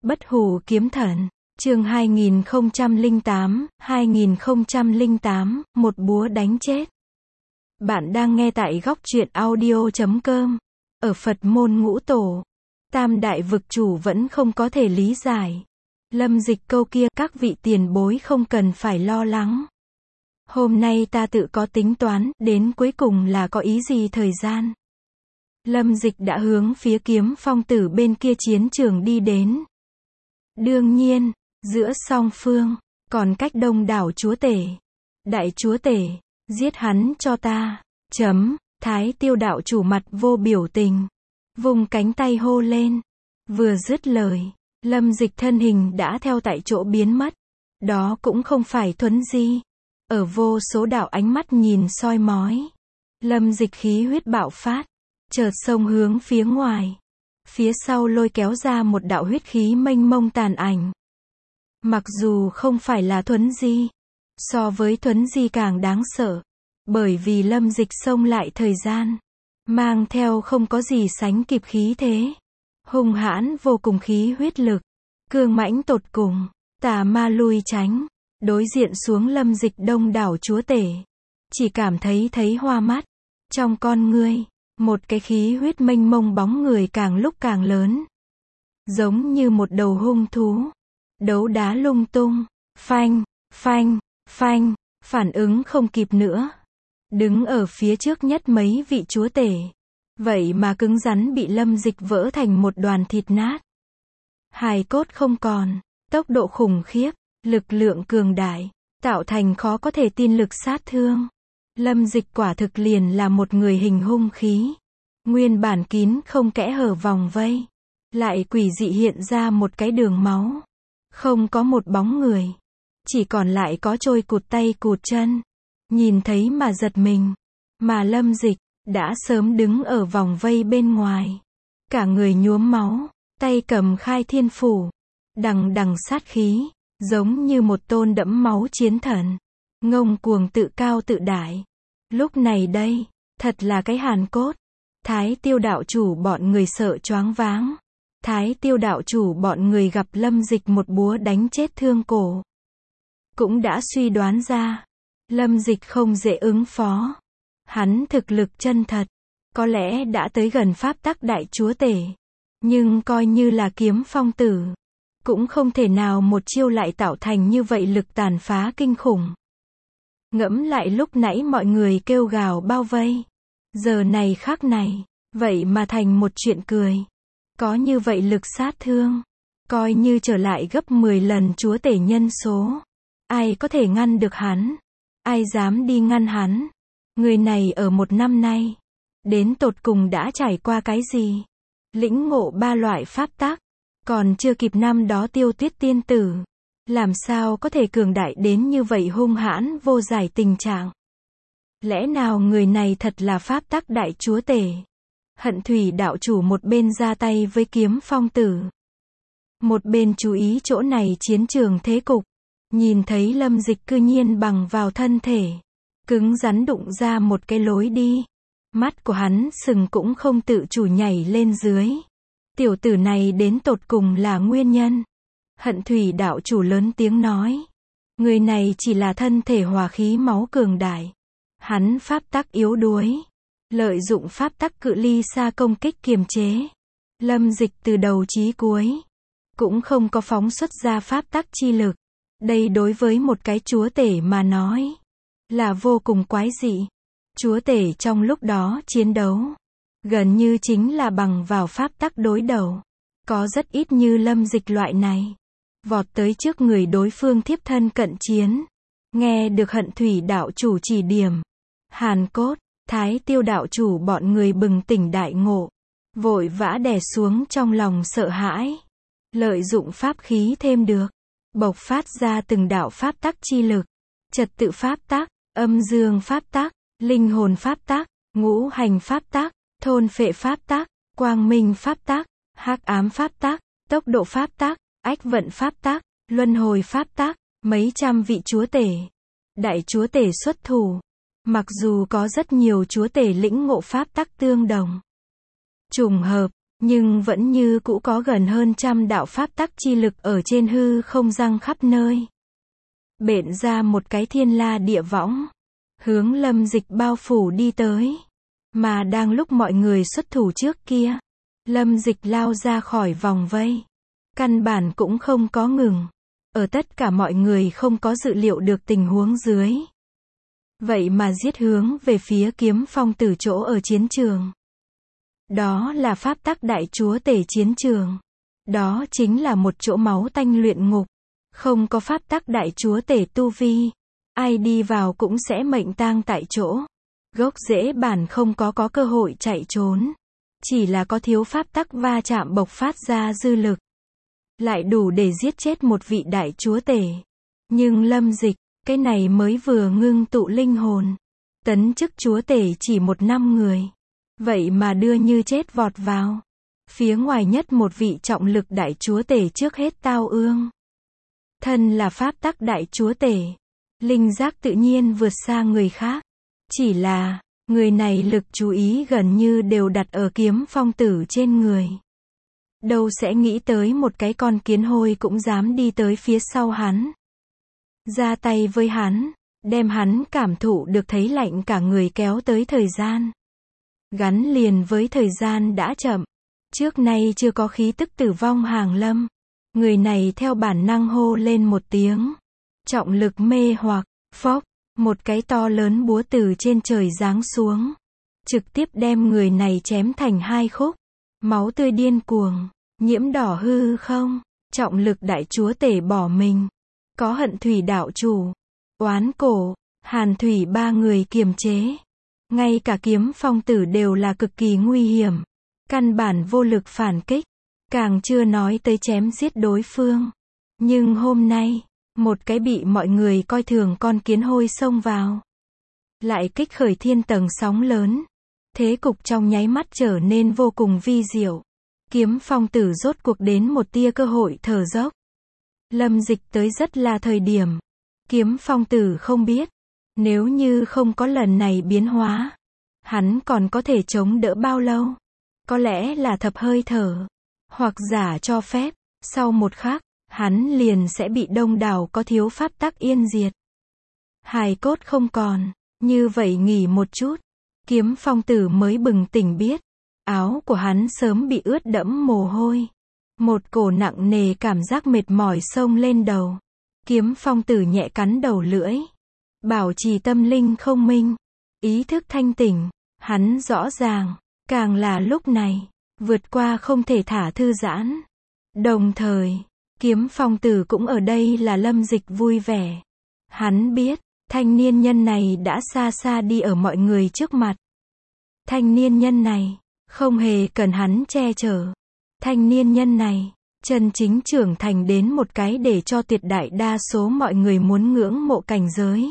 Bất hủ kiếm thần, chương 2008, một búa đánh chết. Bạn đang nghe tại góc truyện audio.com. Ở Phật môn Ngũ Tổ, Tam Đại Vực Chủ vẫn không có thể lý giải. Lâm Dịch câu kia, các vị tiền bối không cần phải lo lắng. Hôm nay ta tự có tính toán, đến cuối cùng là có ý gì thời gian. Lâm Dịch đã hướng phía Kiếm Phong Tử bên kia chiến trường đi đến. Đương nhiên, giữa song phương, còn cách đông đảo chúa tể. Đại chúa tể, giết hắn cho ta. Thái Tiêu đạo chủ mặt vô biểu tình, vùng cánh tay hô lên. Vừa dứt lời, Lâm Dịch thân hình đã theo tại chỗ biến mất. Đó cũng không phải thuấn di. Ở vô số đạo ánh mắt nhìn soi mói, Lâm Dịch khí huyết bạo phát, chợt xông hướng phía ngoài. Phía sau lôi kéo ra một đạo huyết khí mênh mông tàn ảnh. Mặc dù không phải là thuấn di, so với thuấn di càng đáng sợ, bởi vì Lâm Dịch xông lại thời gian, mang theo không có gì sánh kịp khí thế, hung hãn vô cùng khí huyết lực, cương mãnh tột cùng, tà ma lui tránh, đối diện xuống Lâm Dịch đông đảo chúa tể, chỉ cảm thấy hoa mắt. Trong con ngươi, một cái khí huyết mênh mông bóng người càng lúc càng lớn, giống như một đầu hung thú, đấu đá lung tung, phanh, phanh, phanh, phản ứng không kịp nữa. Đứng ở phía trước nhất mấy vị chúa tể, vậy mà cứng rắn bị Lâm Dịch vỡ thành một đoàn thịt nát. Hài cốt không còn, tốc độ khủng khiếp, lực lượng cường đại, tạo thành khó có thể tin lực sát thương. Lâm Dịch quả thực liền là một người hình hung khí. Nguyên bản kín không kẽ hở vòng vây, lại quỷ dị hiện ra một cái đường máu. Không có một bóng người, chỉ còn lại có trôi cụt tay cụt chân. Nhìn thấy mà giật mình, mà Lâm Dịch đã sớm đứng ở vòng vây bên ngoài, cả người nhuốm máu, tay cầm khai thiên phủ, đằng đằng sát khí, giống như một tôn đẫm máu chiến thần, ngông cuồng tự cao tự đại. Lúc này đây, thật là cái hàn cốt. Thái Tiêu đạo chủ bọn người sợ choáng váng. Thái Tiêu đạo chủ bọn người gặp Lâm Dịch một búa đánh chết thương cổ, cũng đã suy đoán ra, Lâm Dịch không dễ ứng phó. Hắn thực lực chân thật, có lẽ đã tới gần pháp tắc đại chúa tể, nhưng coi như là Kiếm Phong Tử, cũng không thể nào một chiêu lại tạo thành như vậy lực tàn phá kinh khủng. Ngẫm lại lúc nãy mọi người kêu gào bao vây, giờ này khắc này, vậy mà thành một chuyện cười. Có như vậy lực sát thương, coi như trở lại gấp 10 lần chúa tể nhân số, ai có thể ngăn được hắn? Ai dám đi ngăn hắn? Người này ở một năm nay, đến tột cùng đã trải qua cái gì? Lĩnh ngộ 3 loại pháp tắc, còn chưa kịp năm đó Tiêu Tuyết tiên tử, làm sao có thể cường đại đến như vậy hung hãn vô giải tình trạng? Lẽ nào người này thật là pháp tắc đại chúa tể? Hận Thủy đạo chủ một bên ra tay với Kiếm Phong Tử, một bên chú ý chỗ này chiến trường thế cục. Nhìn thấy Lâm Dịch cư nhiên bằng vào thân thể, cứng rắn đụng ra một cái lối đi. Mắt của hắn sừng cũng không tự chủ nhảy lên dưới. Tiểu tử này đến tột cùng là nguyên nhân. Hận Thủy đạo chủ lớn tiếng nói. Người này chỉ là thân thể hòa khí máu cường đại. Hắn pháp tắc yếu đuối, lợi dụng pháp tắc cự ly xa công kích kiềm chế. Lâm Dịch từ đầu chí cuối, cũng không có phóng xuất ra pháp tắc chi lực. Đây đối với một cái chúa tể mà nói, là vô cùng quái dị. Chúa tể trong lúc đó chiến đấu, gần như chính là bằng vào pháp tắc đối đầu. Có rất ít như Lâm Dịch loại này, vọt tới trước người đối phương thiếp thân cận chiến. Nghe được Hận Thủy đạo chủ chỉ điểm, hàn cốt, Thái Tiêu đạo chủ bọn người bừng tỉnh đại ngộ, vội vã đè xuống trong lòng sợ hãi. Lợi dụng pháp khí thêm được, bộc phát ra từng đạo pháp tắc chi lực, trật tự pháp tắc, âm dương pháp tắc, linh hồn pháp tắc, ngũ hành pháp tắc, thôn phệ pháp tắc, quang minh pháp tắc, hắc ám pháp tắc, tốc độ pháp tắc, ách vận pháp tắc, luân hồi pháp tắc. Mấy trăm vị chúa tể, đại chúa tể xuất thủ. Mặc dù có rất nhiều chúa tể lĩnh ngộ pháp tắc tương đồng, trùng hợp, Nhưng vẫn như cũ có gần hơn trăm đạo pháp tắc chi lực ở trên hư không giăng khắp nơi. Bện ra một cái thiên la địa võng, hướng Lâm Dịch bao phủ đi tới. Mà đang lúc mọi người xuất thủ trước kia, Lâm Dịch lao ra khỏi vòng vây. Căn bản cũng không có ngừng. Ở tất cả mọi người không có dự liệu được tình huống dưới. Vậy mà giết hướng về phía Kiếm Phong Tử chỗ ở chiến trường. Đó là pháp tắc đại chúa tể chiến trường. Đó chính là một chỗ máu tanh luyện ngục. Không có pháp tắc đại chúa tể tu vi. Ai đi vào cũng sẽ mệnh tang tại chỗ. Gốc rễ bản không có cơ hội chạy trốn. Chỉ là có thiếu pháp tắc va chạm bộc phát ra dư lực. Lại đủ để giết chết một vị đại chúa tể. Nhưng Lâm Dịch, cái này mới vừa ngưng tụ linh hồn. Tấn chức chúa tể chỉ 1 năm người. Vậy mà đưa như chết vọt vào. Phía ngoài nhất một vị trọng lực đại chúa tể trước hết tao ương. Thân là pháp tắc đại chúa tể. Linh giác tự nhiên vượt xa người khác. Chỉ là, người này lực chú ý gần như đều đặt ở Kiếm Phong Tử trên người. Đâu sẽ nghĩ tới một cái con kiến hôi cũng dám đi tới phía sau hắn. Ra tay với hắn, đem hắn cảm thụ được thấy lạnh cả người kéo tới thời gian. Gắn liền với thời gian đã chậm. Trước nay chưa có khí tức tử vong hàng lâm. Người này theo bản năng hô lên một tiếng. Trọng lực mê hoặc, phốc, một cái to lớn búa từ trên trời giáng xuống. Trực tiếp đem người này chém thành 2 khúc. Máu tươi điên cuồng, nhiễm đỏ hư không. Trọng lực đại chúa tể bỏ mình. Có Hận Thủy đạo chủ, Oán Cổ, Hàn Thủy 3 người kiềm chế. Ngay cả Kiếm Phong Tử đều là cực kỳ nguy hiểm. Căn bản vô lực phản kích. Càng chưa nói tới chém giết đối phương. Nhưng hôm nay, một cái bị mọi người coi thường con kiến hôi xông vào. Lại kích khởi thiên tầng sóng lớn. Thế cục trong nháy mắt trở nên vô cùng vi diệu. Kiếm Phong Tử rốt cuộc đến một tia cơ hội thở dốc. Lâm Dịch tới rất là thời điểm. Kiếm Phong Tử không biết. Nếu như không có lần này biến hóa. Hắn còn có thể chống đỡ bao lâu? Có lẽ là thập hơi thở. Hoặc giả cho phép. Sau một khắc, hắn liền sẽ bị đông đảo có thiếu pháp tắc yên diệt. Hài cốt không còn. Như vậy nghỉ một chút. Kiếm Phong Tử mới bừng tỉnh biết. Áo của hắn sớm bị ướt đẫm mồ hôi. Một cổ nặng nề cảm giác mệt mỏi xông lên đầu. Kiếm Phong Tử nhẹ cắn đầu lưỡi. Bảo trì tâm linh không minh. Ý thức thanh tỉnh. Hắn rõ ràng. Càng là lúc này. Vượt qua không thể thả thư giãn. Đồng thời, Kiếm Phong Tử cũng ở đây là Lâm Dịch vui vẻ. Hắn biết, thanh niên nhân này đã xa xa đi ở mọi người trước mặt. Thanh niên nhân này, không hề cần hắn che chở. Thanh niên nhân này, chân chính trưởng thành đến một cái để cho tuyệt đại đa số mọi người muốn ngưỡng mộ cảnh giới.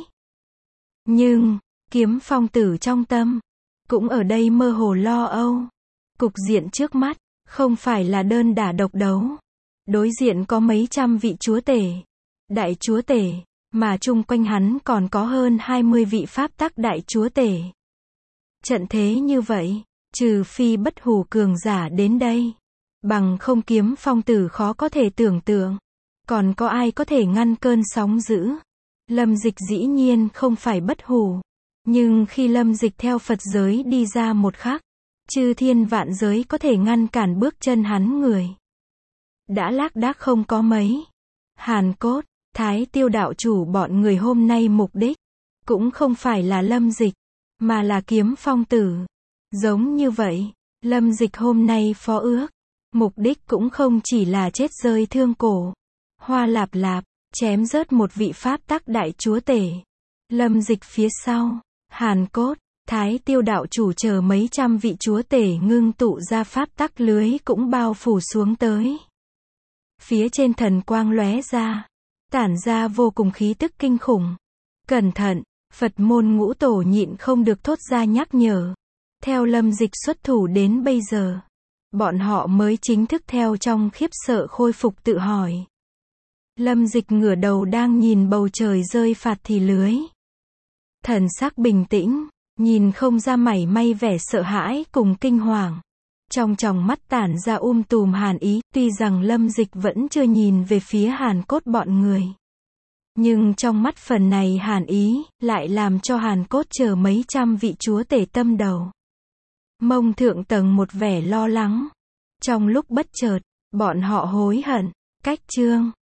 Nhưng, Kiếm Phong Tử trong tâm, cũng ở đây mơ hồ lo âu. Cục diện trước mắt, không phải là đơn đả độc đấu. Đối diện có mấy trăm vị chúa tể, đại chúa tể, mà chung quanh hắn còn có hơn 20 vị pháp tắc đại chúa tể. Trận thế như vậy, trừ phi bất hủ cường giả đến đây. Bằng không Kiếm Phong Tử khó có thể tưởng tượng. Còn có ai có thể ngăn cơn sóng dữ? Lâm Dịch dĩ nhiên không phải bất hủ. Nhưng khi Lâm Dịch theo Phật giới đi ra một khắc, chư thiên vạn giới có thể ngăn cản bước chân hắn người. Đã lác đác không có mấy. Hàn Cốt, Thái Tiêu đạo chủ bọn người hôm nay mục đích, cũng không phải là Lâm Dịch, mà là Kiếm Phong Tử. Giống như vậy, Lâm Dịch hôm nay phó ước, mục đích cũng không chỉ là chết rơi thương cổ. Hoa lạp lạp, chém rớt một vị pháp tắc đại chúa tể. Lâm Dịch phía sau, Hàn Cốt, Thái Tiêu đạo chủ chờ mấy trăm vị chúa tể ngưng tụ ra pháp tắc lưới cũng bao phủ xuống tới. Phía trên thần quang lóe ra, tản ra vô cùng khí tức kinh khủng. Cẩn thận, Phật môn ngũ tổ nhịn không được thốt ra nhắc nhở. Theo Lâm Dịch xuất thủ đến bây giờ, bọn họ mới chính thức theo trong khiếp sợ khôi phục tự hỏi. Lâm Dịch ngửa đầu đang nhìn bầu trời rơi phạt thì lưới. Thần sắc bình tĩnh, nhìn không ra mảy may vẻ sợ hãi cùng kinh hoàng. Trong tròng mắt tản ra tùm hàn ý, tuy rằng Lâm Dịch vẫn chưa nhìn về phía Hàn Cốt bọn người. Nhưng trong mắt phần này hàn ý, lại làm cho Hàn Cốt chờ mấy trăm vị chúa tể tâm đầu. Mông thượng tầng một vẻ lo lắng. Trong lúc bất chợt, bọn họ hối hận, cách chương.